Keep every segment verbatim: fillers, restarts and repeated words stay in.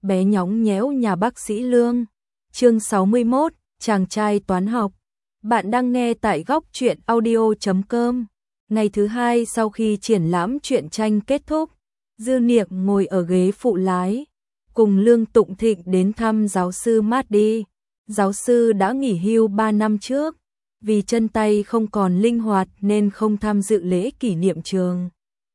bé nhõng nhẽo nhà bác sĩ Lương. Chương sáu mươi mốt, chàng trai toán học. Bạn đang nghe tại góc truyện audio chấm com. Ngày thứ hai sau khi triển lãm truyện tranh kết thúc, Dư Niệm ngồi ở ghế phụ lái, cùng Lương Tụng Thịnh đến thăm giáo sư Mahdi. Giáo sư đã nghỉ hưu ba năm trước, vì chân tay không còn linh hoạt nên không tham dự lễ kỷ niệm trường.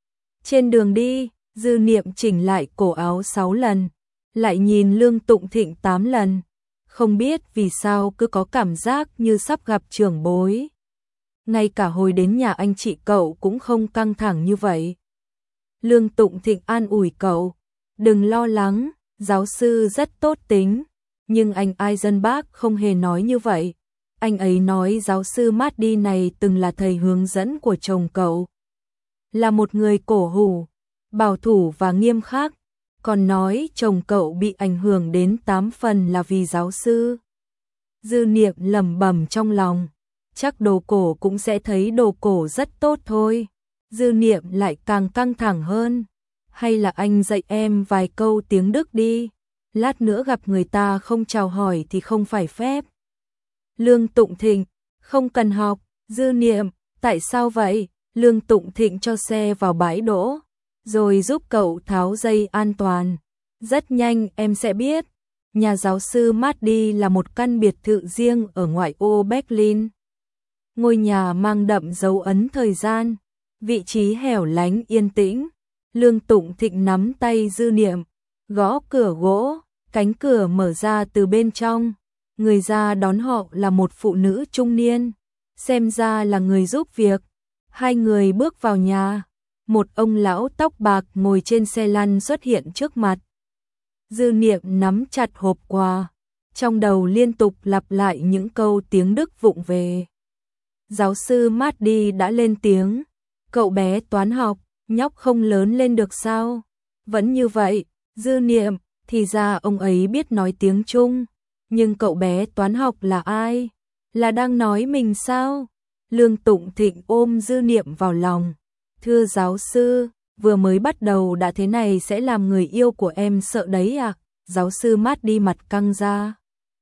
Trên đường đi, Dư Niệm chỉnh lại cổ áo sáu lần, lại nhìn Lương Tụng Thịnh tám lần. Không biết vì sao cứ có cảm giác như sắp gặp trưởng bối. Ngay cả hồi đến nhà anh chị cậu cũng không căng thẳng như vậy. Lương Tụng Thịnh an ủi cậu, đừng lo lắng, giáo sư rất tốt tính. Nhưng anh Eisenbach không hề nói như vậy. Anh ấy nói giáo sư Mahdi này từng là thầy hướng dẫn của chồng cậu. Là một người cổ hủ, bảo thủ và nghiêm khắc. Còn nói chồng cậu bị ảnh hưởng đến tám phần là vì giáo sư. Dư Niệm lẩm bẩm trong lòng, chắc đồ cổ cũng sẽ thấy đồ cổ rất tốt thôi. Dư Niệm lại càng căng thẳng hơn. Hay là anh dạy em vài câu tiếng Đức đi, lát nữa gặp người ta không chào hỏi thì không phải phép. Lương Tụng Thịnh, không cần học. Dư Niệm, tại sao vậy? Lương Tụng Thịnh cho xe vào bãi đỗ, rồi giúp cậu tháo dây an toàn. Rất nhanh em sẽ biết. Nhà giáo sư Mahdi là một căn biệt thự riêng ở ngoại ô Berlin. Ngôi nhà mang đậm dấu ấn thời gian, vị trí hẻo lánh yên tĩnh. Lương Tụng Thịnh nắm tay Dư Niệm, gõ cửa gỗ, cánh cửa mở ra từ bên trong. Người ra đón họ là một phụ nữ trung niên, xem ra là người giúp việc. Hai người bước vào nhà, một ông lão tóc bạc ngồi trên xe lăn xuất hiện trước mặt. Dư Niệm nắm chặt hộp quà, trong đầu liên tục lặp lại những câu tiếng Đức vụng về. Giáo sư Mahdi đã lên tiếng, cậu bé toán học, nhóc không lớn lên được sao? Vẫn như vậy. Dư Niệm, thì ra ông ấy biết nói tiếng Trung, nhưng cậu bé toán học là ai? Là đang nói mình sao? Lương Tụng Thịnh ôm Dư Niệm vào lòng. Thưa giáo sư, vừa mới bắt đầu đã thế này sẽ làm người yêu của em sợ đấy à? Giáo sư Mahdi mặt căng ra.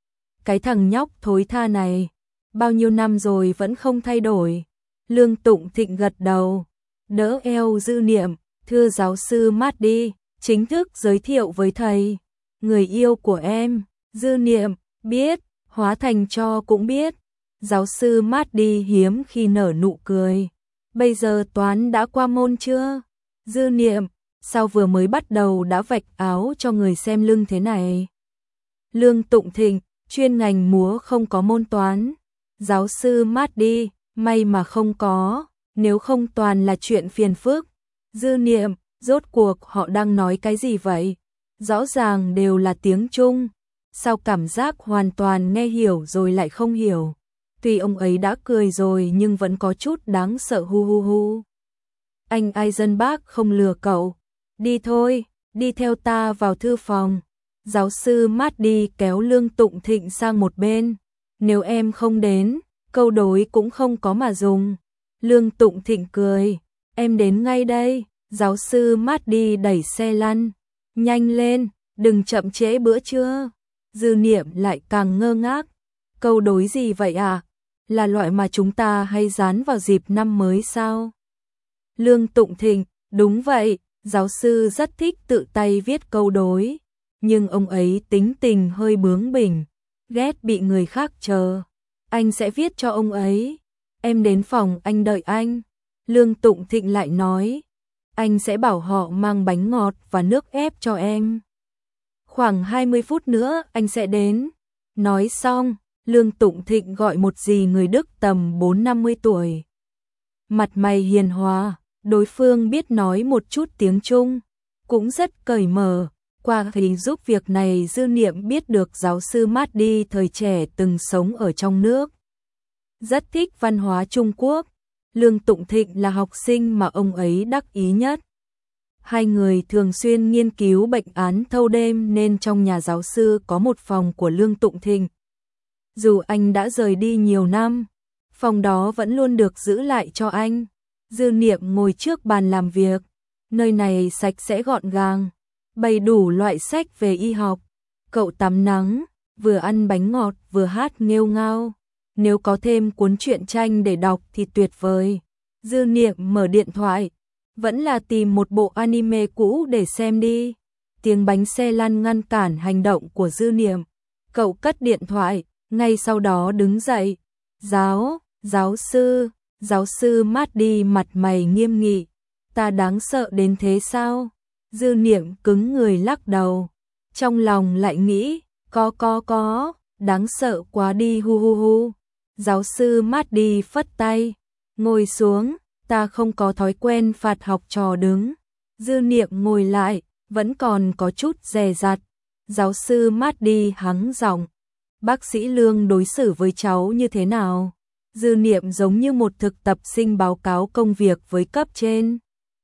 Cái thằng nhóc thối tha này, bao nhiêu năm rồi vẫn không thay đổi. Lương Tụng Thịnh gật đầu, đỡ eo Dư Niệm. Thưa giáo sư Mahdi, chính thức giới thiệu với thầy. Người yêu của em. Dư Niệm, biết, hóa thành cho cũng biết. Giáo sư Mahdi hiếm khi nở nụ cười. Bây giờ toán đã qua môn chưa? Dư Niệm, sao vừa mới bắt đầu đã vạch áo cho người xem lưng thế này? Lương Tụng Thịnh, chuyên ngành múa không có môn toán. Giáo sư Mahdi, may mà không có, nếu không toàn là chuyện phiền phức. Dư Niệm, rốt cuộc họ đang nói cái gì vậy? Rõ ràng đều là tiếng Trung, sao cảm giác hoàn toàn nghe hiểu rồi lại không hiểu? Tuy ông ấy đã cười rồi nhưng vẫn có chút đáng sợ hu hu hu. Anh Eisenbach không lừa cậu. Đi thôi, đi theo ta vào thư phòng. Giáo sư Mahdi kéo Lương Tụng Thịnh sang một bên. Nếu em không đến, câu đối cũng không có mà dùng. Lương Tụng Thịnh cười. Em đến ngay đây. Giáo sư Mahdi đẩy xe lăn. Nhanh lên, đừng chậm trễ bữa trưa. Dư Niệm lại càng ngơ ngác. Câu đối gì vậy à? Là loại mà chúng ta hay dán vào dịp năm mới sao? Lương Tụng Thịnh, đúng vậy, giáo sư rất thích tự tay viết câu đối. Nhưng ông ấy tính tình hơi bướng bỉnh, ghét bị người khác chờ. Anh sẽ viết cho ông ấy. Em đến phòng anh đợi anh. Lương Tụng Thịnh lại nói, anh sẽ bảo họ mang bánh ngọt và nước ép cho em. Khoảng hai mươi phút nữa anh sẽ đến. Nói xong, Lương Tụng Thịnh gọi một dì người Đức tầm bốn năm mươi tuổi. Mặt mày hiền hòa, đối phương biết nói một chút tiếng Trung, cũng rất cởi mở. Qua thì giúp việc này Dư Niệm biết được giáo sư Mahdi thời trẻ từng sống ở trong nước. Rất thích văn hóa Trung Quốc. Lương Tụng Thịnh là học sinh mà ông ấy đắc ý nhất. Hai người thường xuyên nghiên cứu bệnh án thâu đêm nên trong nhà giáo sư có một phòng của Lương Tụng Thịnh. Dù anh đã rời đi nhiều năm, phòng đó vẫn luôn được giữ lại cho anh. Dư Niệm ngồi trước bàn làm việc, nơi này sạch sẽ gọn gàng, bày đủ loại sách về y học. Cậu tắm nắng, vừa ăn bánh ngọt vừa hát nghêu ngao. Nếu có thêm cuốn truyện tranh để đọc thì tuyệt vời. Dư Niệm mở điện thoại, vẫn là tìm một bộ anime cũ để xem đi. Tiếng bánh xe lăn ngăn cản hành động của Dư Niệm. Cậu cất điện thoại, ngay sau đó đứng dậy. Giáo, giáo sư, giáo sư Marty mặt mày nghiêm nghị. Ta đáng sợ đến thế sao? Dư Niệm cứng người lắc đầu. Trong lòng lại nghĩ, có có có, đáng sợ quá đi hu hu hu. Giáo sư Marty phất tay, ngồi xuống, ta không có thói quen phạt học trò đứng. Dư Niệm ngồi lại, vẫn còn có chút dè dặt. Giáo sư Marty hắng giọng, bác sĩ Lương đối xử với cháu như thế nào? Dư Niệm giống như một thực tập sinh báo cáo công việc với cấp trên.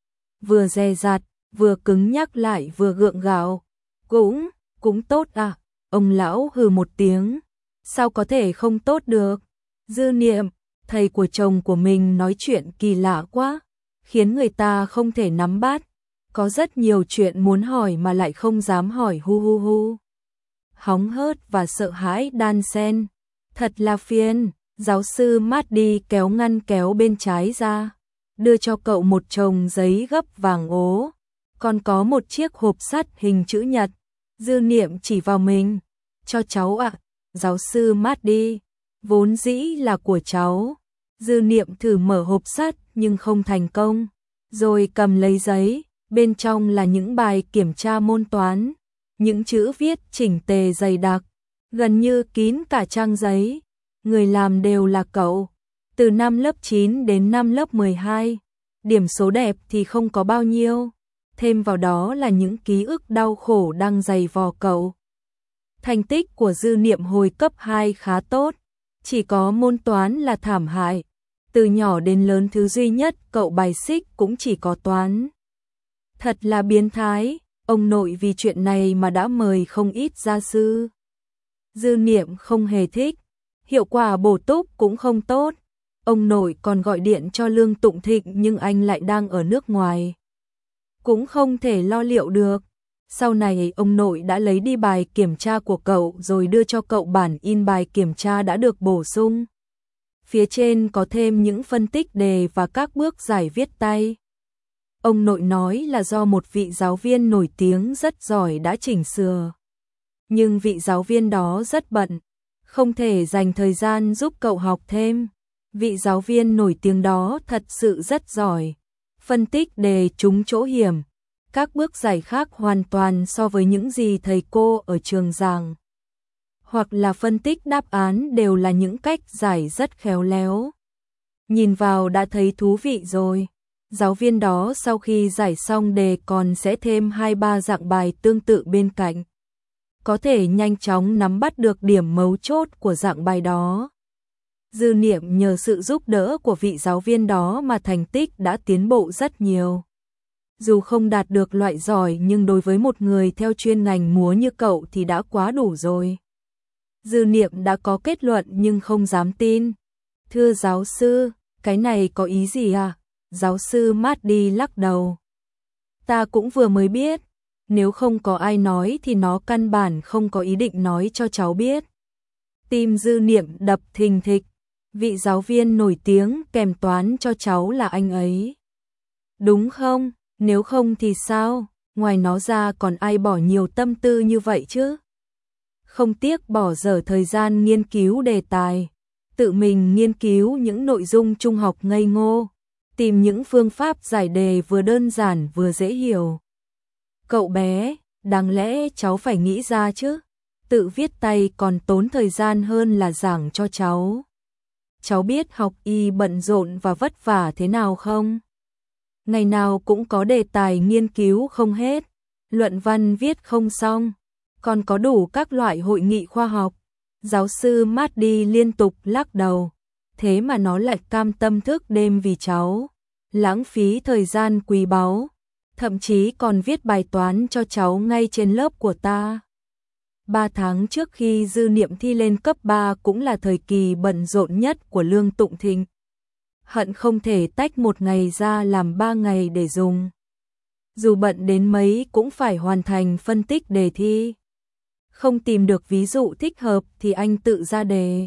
Vừa dè dặt, vừa cứng nhắc lại vừa gượng gạo. Cũng, cũng tốt à? Ông lão hừ một tiếng. Sao có thể không tốt được? Dư Niệm, thầy của chồng của mình nói chuyện kỳ lạ quá, khiến người ta không thể nắm bắt. Có rất nhiều chuyện muốn hỏi mà lại không dám hỏi hu hu hu. Hóng hớt và sợ hãi đan xen. Thật là phiền. Giáo sư Marty kéo ngăn kéo bên trái ra, đưa cho cậu một chồng giấy gấp vàng ố. Còn có một chiếc hộp sắt hình chữ nhật. Dư Niệm chỉ vào mình. Cho cháu ạ. À? Giáo sư Marty, vốn dĩ là của cháu. Dư Niệm thử mở hộp sắt nhưng không thành công. Rồi cầm lấy giấy, bên trong là những bài kiểm tra môn toán. Những chữ viết chỉnh tề dày đặc, gần như kín cả trang giấy. Người làm đều là cậu. Từ năm lớp chín đến năm lớp mười hai. Điểm số đẹp thì không có bao nhiêu. Thêm vào đó là những ký ức đau khổ đang dày vò cậu. Thành tích của Dư Niệm hồi cấp hai khá tốt. Chỉ có môn toán là thảm hại. Từ nhỏ đến lớn thứ duy nhất cậu bài xích cũng chỉ có toán. Thật là biến thái. Ông nội vì chuyện này mà đã mời không ít gia sư. Dư Niệm không hề thích. Hiệu quả bổ túc cũng không tốt. Ông nội còn gọi điện cho Lương Tụng Thịnh nhưng anh lại đang ở nước ngoài. Cũng không thể lo liệu được. Sau này ông nội đã lấy đi bài kiểm tra của cậu rồi đưa cho cậu bản in bài kiểm tra đã được bổ sung. Phía trên có thêm những phân tích đề và các bước giải viết tay. Ông nội nói là do một vị giáo viên nổi tiếng rất giỏi đã chỉnh sửa. Nhưng vị giáo viên đó rất bận, không thể dành thời gian giúp cậu học thêm. Vị giáo viên nổi tiếng đó thật sự rất giỏi. Phân tích đề trúng chỗ hiểm. Các bước giải khác hoàn toàn so với những gì thầy cô ở trường giảng. Hoặc là phân tích đáp án đều là những cách giải rất khéo léo. Nhìn vào đã thấy thú vị rồi. Giáo viên đó sau khi giải xong đề còn sẽ thêm hai ba dạng bài tương tự bên cạnh. Có thể nhanh chóng nắm bắt được điểm mấu chốt của dạng bài đó. Dư Niệm nhờ sự giúp đỡ của vị giáo viên đó mà thành tích đã tiến bộ rất nhiều. Dù không đạt được loại giỏi nhưng đối với một người theo chuyên ngành múa như cậu thì đã quá đủ rồi. Dư Niệm đã có kết luận nhưng không dám tin. Thưa giáo sư, cái này có ý gì à? Giáo sư Marty lắc đầu. Ta cũng vừa mới biết. Nếu không có ai nói thì nó căn bản không có ý định nói cho cháu biết. Tim Dư Niệm đập thình thịch. Vị giáo viên nổi tiếng kèm toán cho cháu là anh ấy. Đúng không? Nếu không thì sao? Ngoài nó ra còn ai bỏ nhiều tâm tư như vậy chứ? Không tiếc bỏ dở thời gian nghiên cứu đề tài. Tự mình nghiên cứu những nội dung trung học ngây ngô. Tìm những phương pháp giải đề vừa đơn giản vừa dễ hiểu. Cậu bé, đáng lẽ cháu phải nghĩ ra chứ. Tự viết tay còn tốn thời gian hơn là giảng cho cháu. Cháu biết học y bận rộn và vất vả thế nào không? Ngày nào cũng có đề tài nghiên cứu không hết, luận văn viết không xong, còn có đủ các loại hội nghị khoa học. Giáo sư Marty liên tục lắc đầu. Thế mà nó lại cam tâm thức đêm vì cháu, lãng phí thời gian quý báu, thậm chí còn viết bài toán cho cháu ngay trên lớp của ta. Ba tháng trước khi Dư Niệm thi lên cấp ba cũng là thời kỳ bận rộn nhất của Lương Tụng Thịnh. Hận không thể tách một ngày ra làm ba ngày để dùng. dù bận đến mấy cũng phải hoàn thành phân tích đề thi. Không tìm được ví dụ thích hợp thì anh tự ra đề.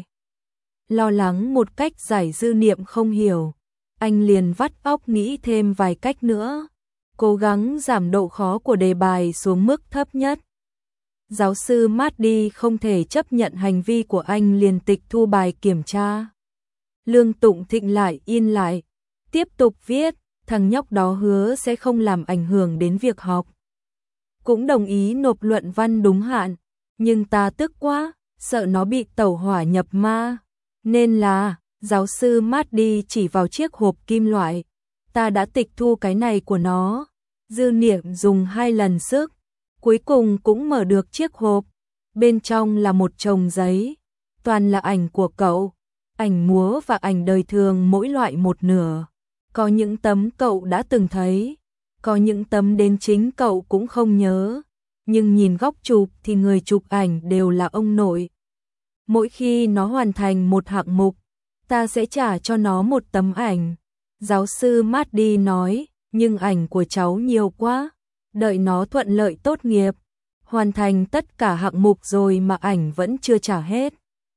Lo lắng một cách giải Dư Niệm không hiểu, anh liền vắt óc nghĩ thêm vài cách nữa, cố gắng giảm độ khó của đề bài xuống mức thấp nhất. Giáo sư Mahdi không thể chấp nhận hành vi của anh, liền tịch thu bài kiểm tra. Lương Tụng Thịnh lại in lại, tiếp tục viết, thằng nhóc đó hứa sẽ không làm ảnh hưởng đến việc học. Cũng đồng ý nộp luận văn đúng hạn, nhưng ta tức quá, sợ nó bị tẩu hỏa nhập ma. Nên là, giáo sư Mahdi chỉ vào chiếc hộp kim loại, ta đã tịch thu cái này của nó. Dư Niệm dùng hai lần sức, cuối cùng cũng mở được chiếc hộp. Bên trong là một chồng giấy, toàn là ảnh của cậu, ảnh múa và ảnh đời thường mỗi loại một nửa. Có những tấm cậu đã từng thấy, có những tấm đến chính cậu cũng không nhớ, nhưng nhìn góc chụp thì người chụp ảnh đều là ông nội. Mỗi khi nó hoàn thành một hạng mục, ta sẽ trả cho nó một tấm ảnh. Giáo sư Mahdi nói, nhưng ảnh của cháu nhiều quá, đợi nó thuận lợi tốt nghiệp, hoàn thành tất cả hạng mục rồi mà ảnh vẫn chưa trả hết.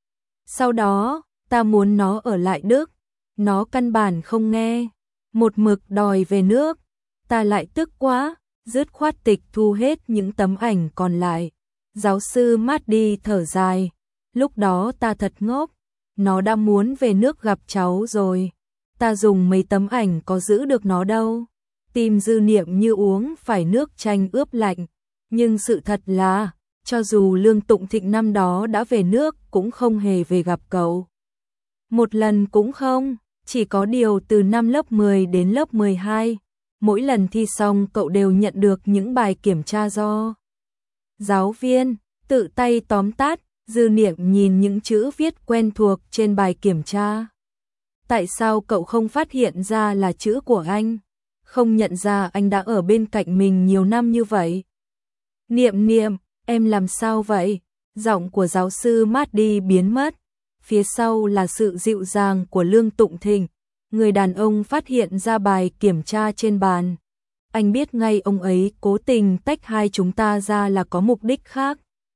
Sau đó, ta muốn nó ở lại Đức, nó căn bản không nghe, một mực đòi về nước, ta lại tức quá, dứt khoát tịch thu hết những tấm ảnh còn lại. Giáo sư Mahdi thở dài, lúc đó ta thật ngốc, nó đã muốn về nước gặp cháu rồi, ta dùng mấy tấm ảnh có giữ được nó đâu. Tim Dư Niệm như uống phải nước chanh ướp lạnh, nhưng sự thật là, cho dù Lương Tụng Thịnh năm đó đã về nước cũng không hề về gặp cậu. Một lần cũng không, chỉ có điều từ năm lớp mười đến lớp mười hai, mỗi lần thi xong cậu đều nhận được những bài kiểm tra do giáo viên tự tay tóm tắt. Dư Niệm nhìn những chữ viết quen thuộc trên bài kiểm tra. Tại sao cậu không phát hiện ra là chữ của anh? Không nhận ra anh đã ở bên cạnh mình nhiều năm như vậy? Niệm Niệm, em làm sao vậy? Giọng của giáo sư Mahdi biến mất. Phía sau là sự dịu dàng của Lương Tụng Thịnh. Người đàn ông phát hiện ra bài kiểm tra trên bàn. Anh biết ngay ông ấy cố tình tách hai chúng ta ra là có mục đích khác.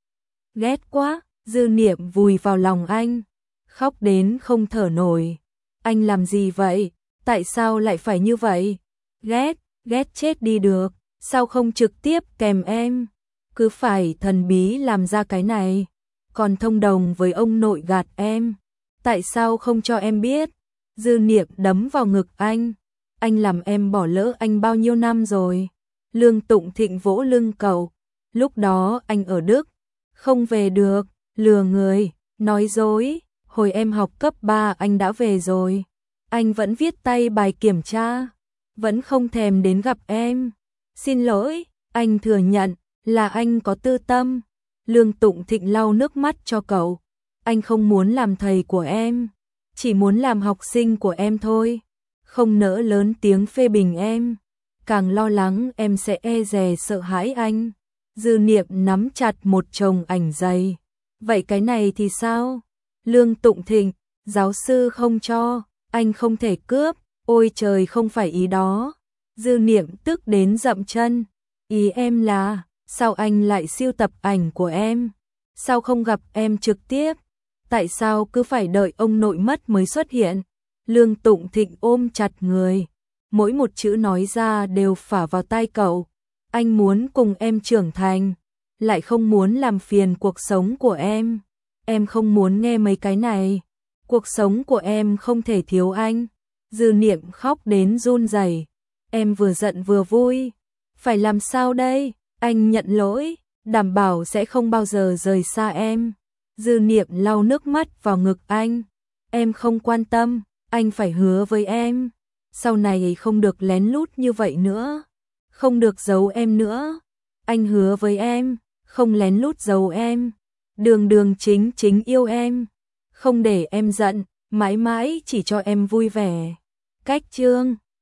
Ghét quá, Dư Niệm vùi vào lòng anh, khóc đến không thở nổi. Anh làm gì vậy? Tại sao lại phải như vậy? Ghét, ghét chết đi được, sao không trực tiếp kèm em? Cứ phải thần bí làm ra cái này, còn thông đồng với ông nội gạt em. Tại sao không cho em biết? Dư Niệm đấm vào ngực anh. Anh làm em bỏ lỡ anh bao nhiêu năm rồi. Lương Tụng Thịnh vỗ lưng cậu. Lúc đó anh ở Đức, không về được, lừa người, nói dối. Hồi em học cấp ba anh đã về rồi. Anh vẫn viết tay bài kiểm tra, vẫn không thèm đến gặp em. Xin lỗi, anh thừa nhận là anh có tư tâm. Lương Tụng Thịnh lau nước mắt cho cậu. Anh không muốn làm thầy của em, chỉ muốn làm học sinh của em thôi. Không nỡ lớn tiếng phê bình em, càng lo lắng em sẽ e dè sợ hãi anh. Dư Niệm nắm chặt một chồng ảnh dày. Vậy cái này thì sao? Lương Tụng Thịnh, giáo sư không cho, anh không thể cướp. Ôi trời, không phải ý đó. Dư Niệm tức đến dậm chân. Ý em là, sao anh lại sưu tập ảnh của em? Sao không gặp em trực tiếp? Tại sao cứ phải đợi ông nội mất mới xuất hiện? Lương Tụng Thịnh ôm chặt người, mỗi một chữ nói ra đều phả vào tai cậu. Anh muốn cùng em trưởng thành, lại không muốn làm phiền cuộc sống của em. Em không muốn nghe mấy cái này. Cuộc sống của em không thể thiếu anh. Dư Niệm khóc đến run rẩy. Em vừa giận vừa vui. Phải làm sao đây? Anh nhận lỗi, đảm bảo sẽ không bao giờ rời xa em. Dư Niệm lau nước mắt vào ngực anh. Em không quan tâm, anh phải hứa với em. Sau này không được lén lút như vậy nữa. Không được giấu em nữa. Anh hứa với em, không lén lút giấu em. Đường đường chính chính yêu em. Không để em giận, mãi mãi chỉ cho em vui vẻ. Cách chương